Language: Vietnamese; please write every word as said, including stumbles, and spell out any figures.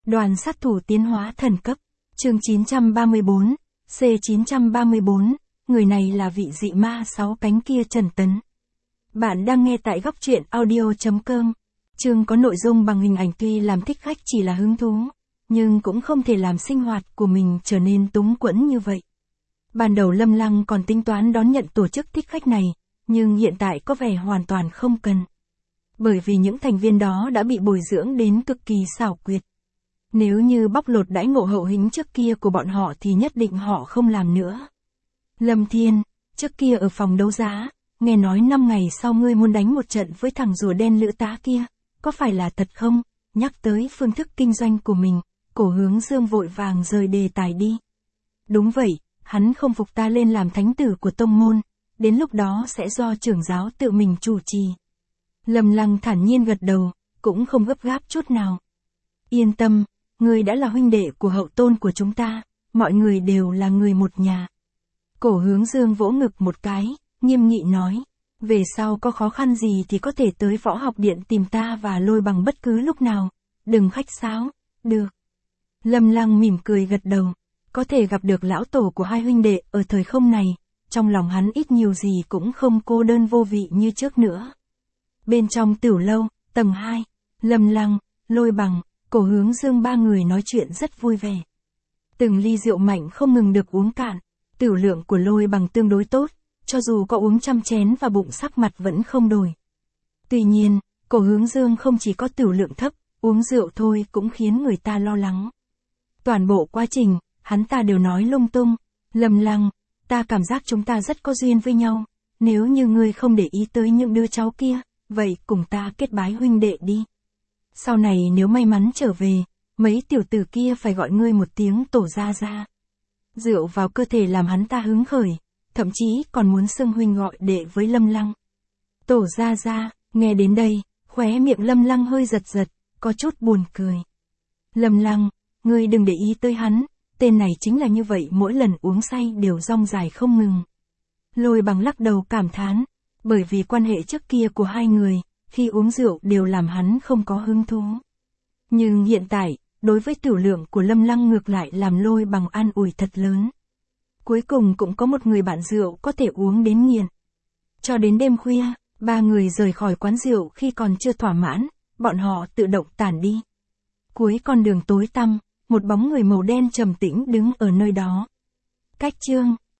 Đoàn sát thủ tiến hóa thần cấp. Chương chín trăm ba mươi bốn, C chín trăm ba mươi bốn, người này là vị dị ma sáu cánh kia Trần Tấn. Bạn đang nghe tại góc truyện audio chấm com. Chương có nội dung bằng hình ảnh tuy làm thích khách chỉ là hứng thú, nhưng cũng không thể làm sinh hoạt của mình trở nên túng quẫn như vậy. Ban đầu Lâm Lăng còn tính toán đón nhận tổ chức thích khách này, nhưng hiện tại có vẻ hoàn toàn không cần. Bởi vì những thành viên đó đã bị bồi dưỡng đến cực kỳ xảo quyệt. Nếu như bóc lột đãi ngộ hậu hĩnh trước kia của bọn họ thì nhất định họ không làm nữa. Lâm Thiên, trước kia ở phòng đấu giá, nghe nói năm ngày sau ngươi muốn đánh một trận với thằng rùa đen lữ tá kia, có phải là thật không? Nhắc tới phương thức kinh doanh của mình, Cổ Hướng Dương vội vàng rời đề tài đi. Đúng vậy, hắn không phục ta lên làm thánh tử của tông môn, đến lúc đó sẽ do trưởng giáo tự mình chủ trì. Lâm Lăng thản nhiên gật đầu, cũng không gấp gáp chút nào. Yên tâm, ngươi đã là huynh đệ của hậu tôn của chúng ta, mọi người đều là người một nhà. Cổ Hướng Dương vỗ ngực một cái, nghiêm nghị nói, về sau có khó khăn gì thì có thể tới võ học điện tìm ta và Lôi Bằng bất cứ lúc nào, đừng khách sáo, được. Lâm Lăng mỉm cười gật đầu, có thể gặp được lão tổ của hai huynh đệ ở thời không này, trong lòng hắn ít nhiều gì cũng không cô đơn vô vị như trước nữa. Bên trong tiểu lâu, tầng hai, Lâm Lăng, Lôi Bằng, Cổ Hướng Dương ba người nói chuyện rất vui vẻ. Từng ly rượu mạnh không ngừng được uống cạn, tiểu lượng của Lôi Bằng tương đối tốt, cho dù có uống trăm chén và bụng sắc mặt vẫn không đổi. Tuy nhiên, Cổ Hướng Dương không chỉ có tiểu lượng thấp, uống rượu thôi cũng khiến người ta lo lắng. Toàn bộ quá trình, hắn ta đều nói lung tung, Lâm Lăng, ta cảm giác chúng ta rất có duyên với nhau, nếu như ngươi không để ý tới những đứa cháu kia, vậy cùng ta kết bái huynh đệ đi. Sau này nếu may mắn trở về, mấy tiểu tử kia phải gọi ngươi một tiếng tổ gia gia. Rượu vào cơ thể làm hắn ta hứng khởi, thậm chí còn muốn xưng huynh gọi đệ với Lâm Lăng. Tổ gia gia, nghe đến đây, khóe miệng Lâm Lăng hơi giật giật, có chút buồn cười. Lâm Lăng, ngươi đừng để ý tới hắn, tên này chính là như vậy mỗi lần uống say đều rong dài không ngừng. Lôi Bằng lắc đầu cảm thán, bởi vì quan hệ trước kia của hai người, khi uống rượu đều làm hắn không có hứng thú. Nhưng hiện tại, đối với tiểu lượng của Lâm Lăng ngược lại làm Lôi Bằng an ủi thật lớn. Cuối cùng cũng có một người bạn rượu có thể uống đến nghiện. Cho đến đêm khuya, ba người rời khỏi quán rượu khi còn chưa thỏa mãn, bọn họ tự động tản đi. Cuối con đường tối tăm, một bóng người màu đen trầm tĩnh đứng ở nơi đó. Cách chương